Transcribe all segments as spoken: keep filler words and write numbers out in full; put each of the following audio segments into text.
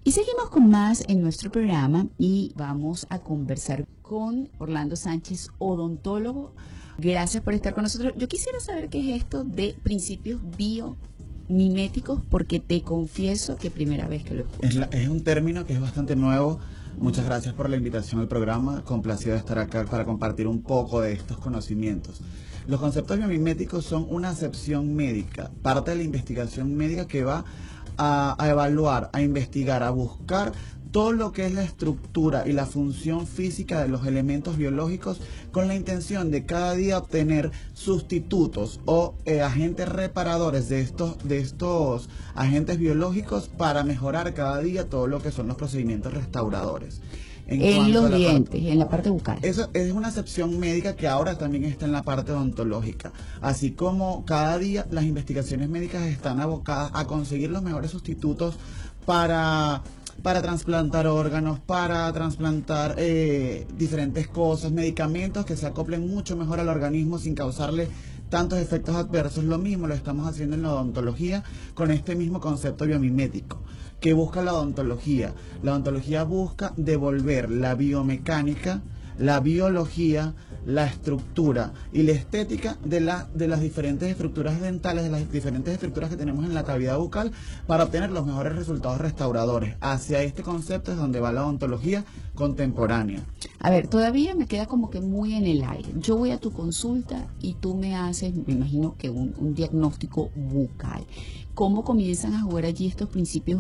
Y seguimos con más en nuestro programa y vamos a conversar con Orlando Sánchez, odontólogo. Gracias por estar con nosotros. Yo quisiera saber qué es esto de principios biomiméticos, porque te confieso que primera vez que lo escucho. Es, la, es un término que es bastante nuevo. Muchas gracias por la invitación al programa. Complacido de estar acá para compartir un poco de estos conocimientos. Los conceptos biomiméticos son una acepción médica, parte de la investigación médica que va a, a evaluar, a investigar, a buscar todo lo que es la estructura y la función física de los elementos biológicos, con la intención de cada día obtener sustitutos o eh, agentes reparadores de estos, de estos agentes biológicos para mejorar cada día todo lo que son los procedimientos restauradores. En, en los dientes, parte, en la parte bucal. Eso es una acepción médica que ahora también está en la parte odontológica. Así como cada día las investigaciones médicas están abocadas a conseguir los mejores sustitutos para... para trasplantar órganos, para trasplantar eh, diferentes cosas, medicamentos que se acoplen mucho mejor al organismo sin causarle tantos efectos adversos. Lo mismo lo estamos haciendo en la odontología con este mismo concepto biomimético. ¿Qué busca la odontología? La odontología busca devolver la biomecánica, la biología, la estructura y la estética de, la, de las diferentes estructuras dentales, de las diferentes estructuras que tenemos en la cavidad bucal, para obtener los mejores resultados restauradores. Hacia este concepto es donde va la odontología contemporánea. A ver, todavía me queda como que muy en el aire. Yo voy a tu consulta y tú me haces, me imagino que un, un diagnóstico bucal. ¿Cómo comienzan a jugar allí estos principios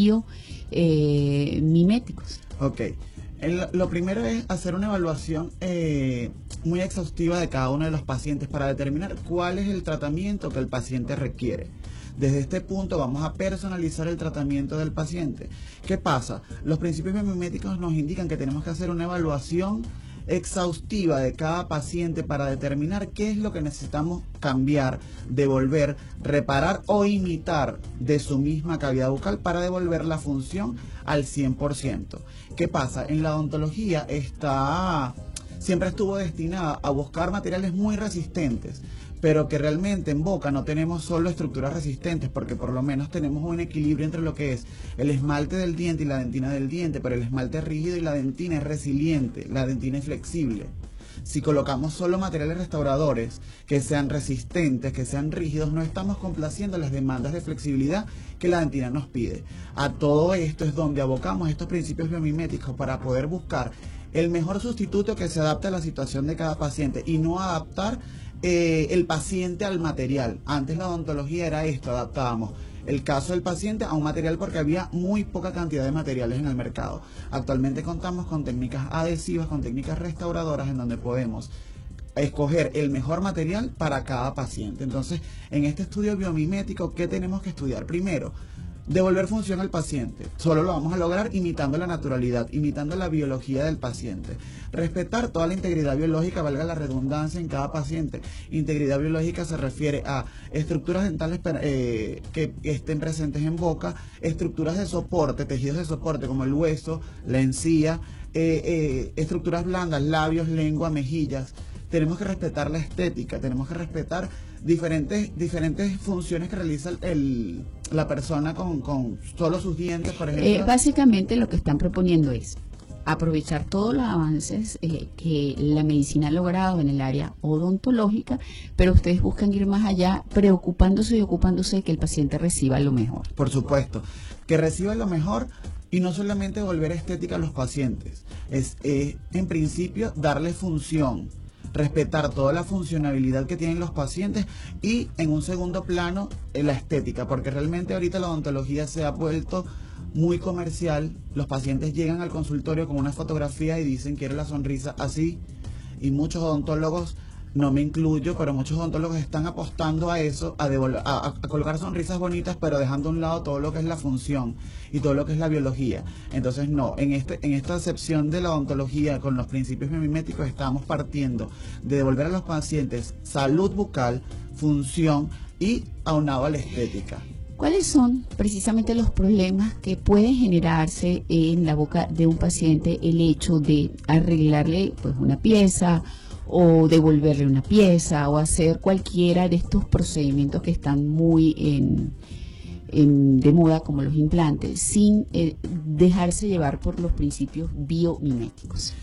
biomiméticos? Eh, ok. El, lo primero es hacer una evaluación eh, muy exhaustiva de cada uno de los pacientes para determinar cuál es el tratamiento que el paciente requiere. Desde este punto vamos a personalizar el tratamiento del paciente. ¿Qué pasa? Los principios biomiméticos nos indican que tenemos que hacer una evaluación exhaustiva de cada paciente para determinar qué es lo que necesitamos cambiar, devolver, reparar o imitar de su misma cavidad bucal para devolver la función al cien por ciento. ¿Qué pasa? En la odontología está, siempre estuvo destinada a buscar materiales muy resistentes, pero que realmente en boca no tenemos solo estructuras resistentes, porque por lo menos tenemos un equilibrio entre lo que es el esmalte del diente y la dentina del diente, pero el esmalte es rígido y la dentina es resiliente, la dentina es flexible. Si colocamos solo materiales restauradores que sean resistentes, que sean rígidos, no estamos complaciendo las demandas de flexibilidad que la dentina nos pide. A todo esto es donde abocamos estos principios biomiméticos para poder buscar el mejor sustituto que se adapte a la situación de cada paciente y no adaptar Eh, el paciente al material. Antes la odontología era esto, adaptábamos el caso del paciente a un material porque había muy poca cantidad de materiales en el mercado. Actualmente contamos con técnicas adhesivas, con técnicas restauradoras en donde podemos escoger el mejor material para cada paciente. Entonces, en este estudio biomimético, ¿qué tenemos que estudiar? Primero, devolver función al paciente. Solo lo vamos a lograr imitando la naturalidad, imitando la biología del paciente. Respetar toda la integridad biológica, valga la redundancia, en cada paciente. Integridad biológica se refiere a estructuras dentales eh, que estén presentes en boca, estructuras de soporte, tejidos de soporte como el hueso, la encía, eh, eh, estructuras blandas, labios, lengua, mejillas. Tenemos que respetar la estética, tenemos que respetar diferentes, diferentes funciones que realiza el, la persona con, con solo sus dientes, por ejemplo. Eh, básicamente lo que están proponiendo es aprovechar todos los avances eh, que la medicina ha logrado en el área odontológica, pero ustedes buscan ir más allá, preocupándose y ocupándose de que el paciente reciba lo mejor. Por supuesto, que reciba lo mejor. Y no solamente volver estética a los pacientes, es eh, en principio darle función, respetar toda la funcionalidad que tienen los pacientes y en un segundo plano eh, la estética, porque realmente ahorita la odontología se ha vuelto muy comercial. Los pacientes llegan al consultorio con una fotografía y dicen quiero la sonrisa así, y muchos odontólogos, no me incluyo, pero muchos odontólogos están apostando a eso, a, devolver, a, a colocar sonrisas bonitas, pero dejando a un lado todo lo que es la función y todo lo que es la biología. Entonces no, en, este, en esta acepción de la odontología con los principios biomiméticos estamos partiendo de devolver a los pacientes salud bucal, función y aunado a la estética. ¿Cuáles son precisamente los problemas que pueden generarse en la boca de un paciente el hecho de arreglarle pues una pieza o devolverle una pieza o hacer cualquiera de estos procedimientos que están muy en, en, de moda como los implantes sin eh, dejarse llevar por los principios biomiméticos?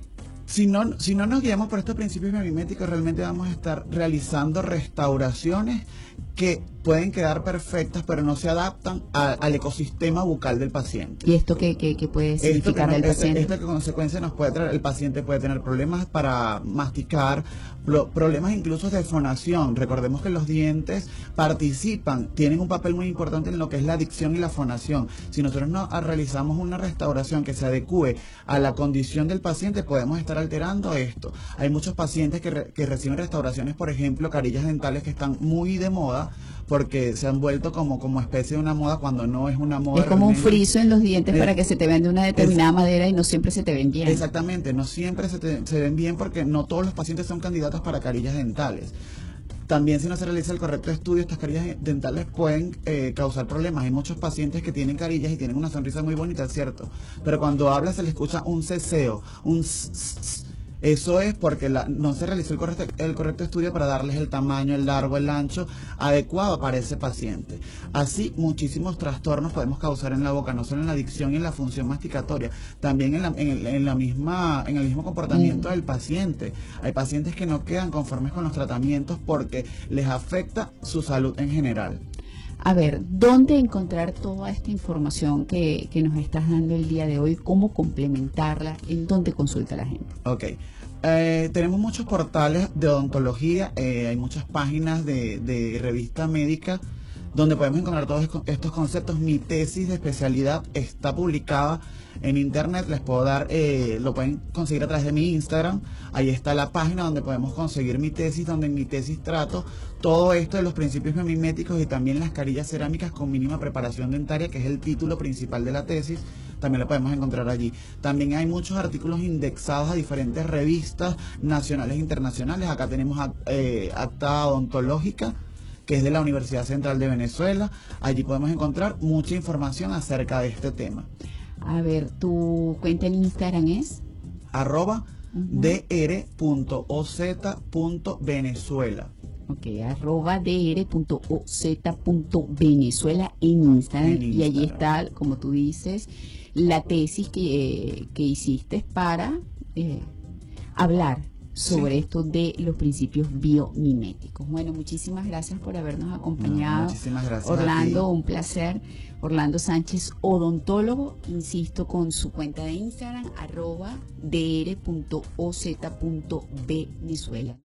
Si no, si no nos guiamos por estos principios biomiméticos, realmente vamos a estar realizando restauraciones que pueden quedar perfectas, pero no se adaptan a, al ecosistema bucal del paciente. ¿Y esto qué, qué, qué puede significar del paciente? Esta consecuencia nos puede traer, el paciente puede tener problemas para masticar, pro, problemas incluso de fonación. Recordemos que los dientes participan, tienen un papel muy importante en lo que es la dicción y la fonación. Si nosotros no realizamos una restauración que se adecue a la condición del paciente, podemos estar alterando esto. Hay muchos pacientes que, re, que reciben restauraciones, por ejemplo, carillas dentales que están muy de moda, porque se han vuelto como, como especie de una moda cuando no es una moda. Es como realmente. Un friso en los dientes eh, para que se te vean de una determinada es, madera y no siempre se te ven bien. Exactamente, no siempre se, te, se ven bien porque no todos los pacientes son candidatos para carillas dentales. También si no se realiza el correcto estudio, estas carillas dentales pueden eh, causar problemas. Hay muchos pacientes que tienen carillas y tienen una sonrisa muy bonita, es cierto, pero cuando habla se le escucha un ceseo, un s -s -s. Eso es porque la, no se realizó el correcto, el correcto estudio para darles el tamaño, el largo, el ancho adecuado para ese paciente. Así, muchísimos trastornos podemos causar en la boca, no solo en la dicción y en la función masticatoria, también en, la, en, el, en, la misma, en el mismo comportamiento mm. del paciente. Hay pacientes que no quedan conformes con los tratamientos porque les afecta su salud en general. A ver, ¿dónde encontrar toda esta información que, que nos estás dando el día de hoy? ¿Cómo complementarla? ¿En dónde consulta la gente? Ok. Eh, tenemos muchos portales de odontología, eh, hay muchas páginas de, de revista médica donde podemos encontrar todos estos conceptos. Mi tesis de especialidad está publicada en internet, les puedo dar, eh, lo pueden conseguir a través de mi Instagram. Ahí está la página donde podemos conseguir mi tesis, donde en mi tesis trato todo esto de los principios biomiméticos y también las carillas cerámicas con mínima preparación dentaria, que es el título principal de la tesis. También lo podemos encontrar allí. También hay muchos artículos indexados a diferentes revistas nacionales e internacionales. Acá tenemos eh, Acta Odontológica, que es de la Universidad Central de Venezuela. Allí podemos encontrar mucha información acerca de este tema. A ver, ¿tu cuenta en Instagram es? Arroba uh-huh. dr.oz.venezuela. Ok, arroba dr.oz.venezuela en Instagram. En Instagram. Y allí está, como tú dices, la tesis que, que hiciste para eh, hablar sobre sí. esto de los principios biomiméticos. Bueno, muchísimas gracias por habernos acompañado. No, muchísimas gracias. Orlando, un placer. Orlando Sánchez, odontólogo, insisto, con su cuenta de Instagram, arroba dr.oz.venezuela.